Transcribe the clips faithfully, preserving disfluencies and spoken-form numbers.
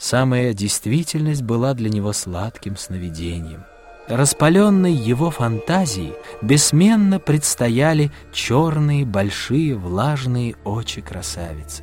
Самая действительность была для него сладким сновидением. Распаленной его фантазии бессменно предстояли черные, большие, влажные очи красавицы.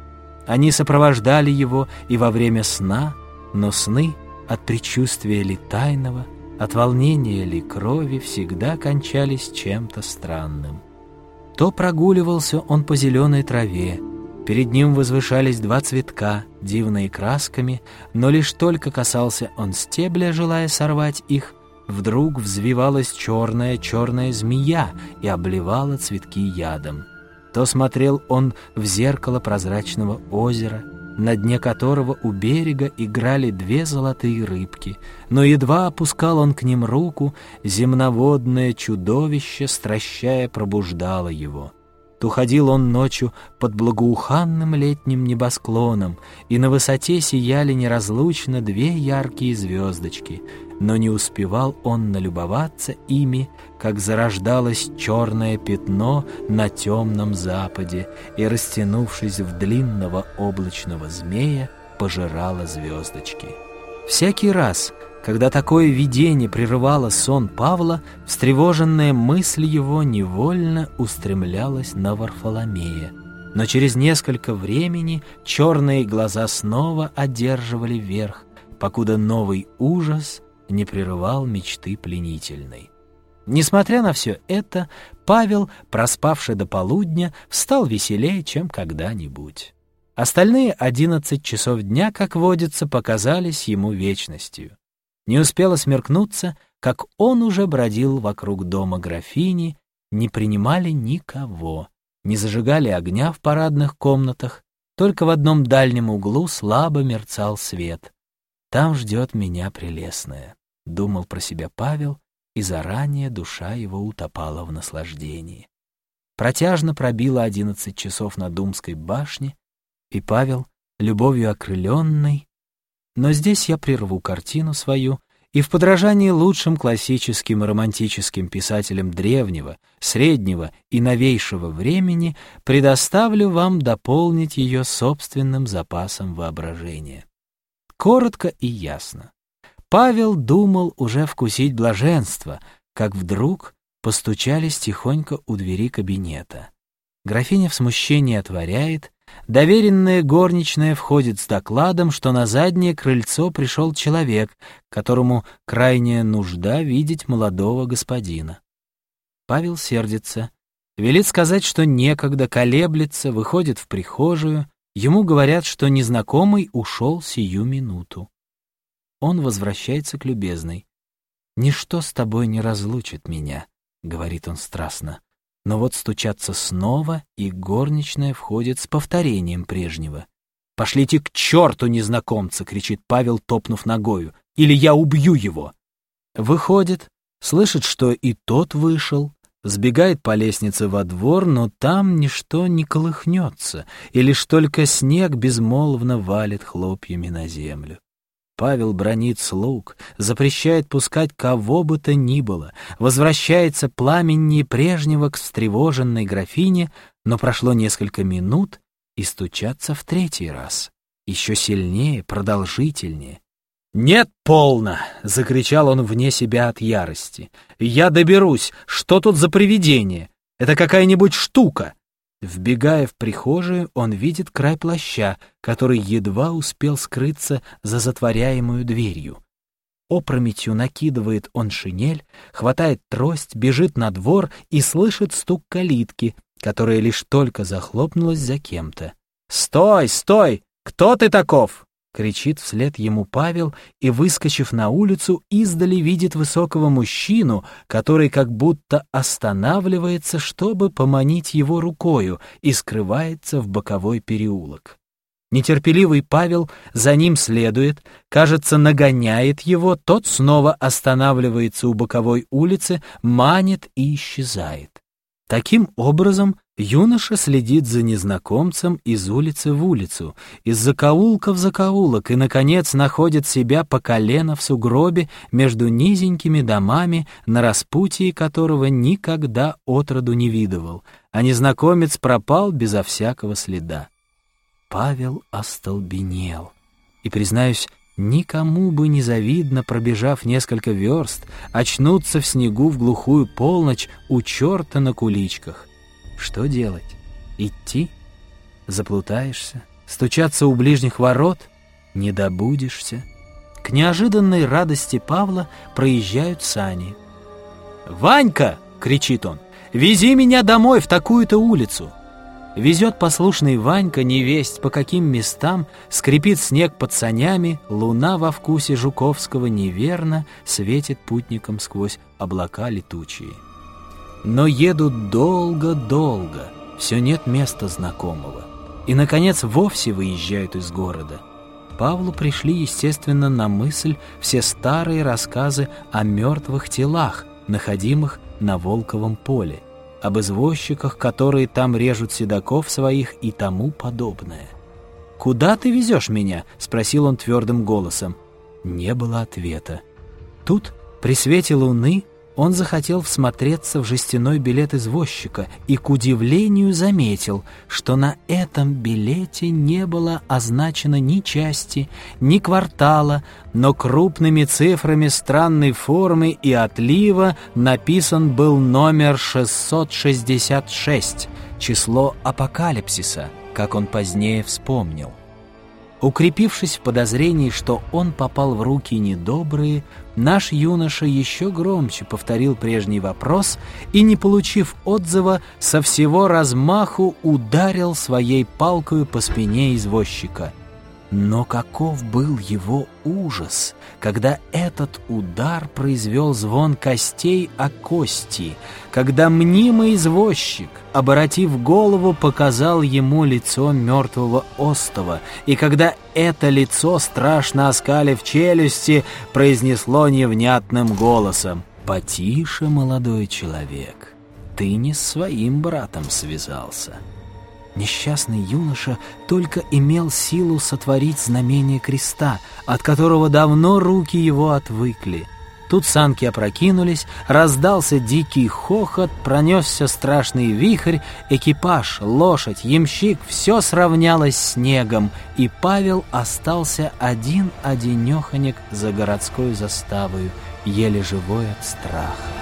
Они сопровождали его и во время сна, но сны от предчувствия ли тайного, от волнения ли крови всегда кончались чем-то странным. То прогуливался он по зеленой траве, перед ним возвышались два цветка, дивные красками, но лишь только касался он стебля, желая сорвать их, вдруг взвивалась черная-черная змея и обливала цветки ядом. То смотрел он в зеркало прозрачного озера, на дне которого у берега играли две золотые рыбки, но едва опускал он к ним руку, земноводное чудовище, стращая, пробуждало его. То ходил он ночью под благоуханным летним небосклоном, и на высоте сияли неразлучно две яркие звездочки, но не успевал он налюбоваться ими, как зарождалось черное пятно на темном западе и, растянувшись в длинного облачного змея, пожирало звездочки. Всякий раз, когда такое видение прерывало сон Павла, встревоженная мысль его невольно устремлялась на Варфоломея. Но через несколько времени черные глаза снова одерживали верх, покуда новый ужас не прерывал мечты пленительной. Несмотря на все это, Павел, проспавший до полудня, встал веселее, чем когда-нибудь. Остальные одиннадцать часов дня, как водится, показались ему вечностью. Не успело смеркнуться, как он уже бродил вокруг дома графини, не принимали никого, не зажигали огня в парадных комнатах, только в одном дальнем углу слабо мерцал свет. «Там ждет меня прелестная», — думал про себя Павел, и заранее душа его утопала в наслаждении. Протяжно пробило одиннадцать часов на Думской башне, и Павел, любовью окрыленный, но здесь я прерву картину свою и в подражании лучшим классическим и романтическим писателям древнего, среднего и новейшего времени предоставлю вам дополнить ее собственным запасом воображения. Коротко и ясно. Павел думал уже вкусить блаженство, как вдруг постучались тихонько у двери кабинета. Графиня в смущении отворяет, доверенная горничная входит с докладом, что на заднее крыльцо пришел человек, которому крайняя нужда видеть молодого господина. Павел сердится, велит сказать, что некогда, колеблется, выходит в прихожую, ему говорят, что незнакомый ушел сию минуту. Он возвращается к любезной. «Ничто с тобой не разлучит меня», — говорит он страстно. Но вот стучатся снова, и горничная входит с повторением прежнего. «Пошлите к черту незнакомца!» — кричит Павел, топнув ногою. «Или я убью его!» Выходит, слышит, что и тот вышел, сбегает по лестнице во двор, но там ничто не колыхнется, и лишь только снег безмолвно валит хлопьями на землю. Павел бранит слуг, запрещает пускать кого бы то ни было, возвращается пламеннее прежнего к встревоженной графине, но прошло несколько минут, и стучатся в третий раз. Еще сильнее, продолжительнее. «Нет, полно!» — закричал он вне себя от ярости. «Я доберусь! Что тут за привидение? Это какая-нибудь штука!» Вбегая в прихожую, он видит край плаща, который едва успел скрыться за затворяемую дверью. Опрометью накидывает он шинель, хватает трость, бежит на двор и слышит стук калитки, которая лишь только захлопнулась за кем-то. «Стой, стой! Кто ты таков?» — кричит вслед ему Павел и, выскочив на улицу, издали видит высокого мужчину, который как будто останавливается, чтобы поманить его рукою, и скрывается в боковой переулок. Нетерпеливый Павел за ним следует, кажется, нагоняет его, тот снова останавливается у боковой улицы, манит и исчезает. Таким образом, юноша следит за незнакомцем из улицы в улицу, из закоулка в закоулок и, наконец, находит себя по колено в сугробе между низенькими домами, на распутье которого никогда отроду не видывал, а незнакомец пропал безо всякого следа. Павел остолбенел. И, признаюсь, никому бы не завидно, пробежав несколько верст, очнуться в снегу в глухую полночь у черта на куличках. Что делать? Идти? Заплутаешься? Стучаться у ближних ворот? Не добудешься. К неожиданной радости Павла проезжают сани. «Ванька!» — кричит он. «Вези меня домой в такую-то улицу!» Везет послушный Ванька невесть по каким местам, скрипит снег под санями, луна во вкусе Жуковского неверно светит путникам сквозь облака летучие. Но едут долго-долго, все нет места знакомого. И, наконец, вовсе выезжают из города. Павлу пришли, естественно, на мысль все старые рассказы о мертвых телах, находимых на Волковом поле, об извозчиках, которые там режут седаков своих и тому подобное. «Куда ты везешь меня?» — спросил он твердым голосом. Не было ответа. Тут, при свете луны, он захотел всмотреться в жестяной билет извозчика и, к удивлению, заметил, что на этом билете не было означено ни части, ни квартала, но крупными цифрами странной формы и отлива написан был номер шестьсот шестьдесят шесть, число апокалипсиса, как он позднее вспомнил. Укрепившись в подозрении, что он попал в руки недобрые, наш юноша еще громче повторил прежний вопрос и, не получив отзыва, со всего размаху ударил своей палкою по спине извозчика. Но каков был его ужас, когда этот удар произвел звон костей о кости, когда мнимый извозчик, оборотив голову, показал ему лицо мертвого остова, и когда это лицо, страшно оскалив челюсти, произнесло невнятным голосом: «Потише, молодой человек, ты не с своим братом связался». Несчастный юноша только имел силу сотворить знамение креста, от которого давно руки его отвыкли. Тут санки опрокинулись, раздался дикий хохот, пронесся страшный вихрь, экипаж, лошадь, ямщик — все сравнялось с снегом, и Павел остался один-одинеханек за городской заставою, еле живой от страха.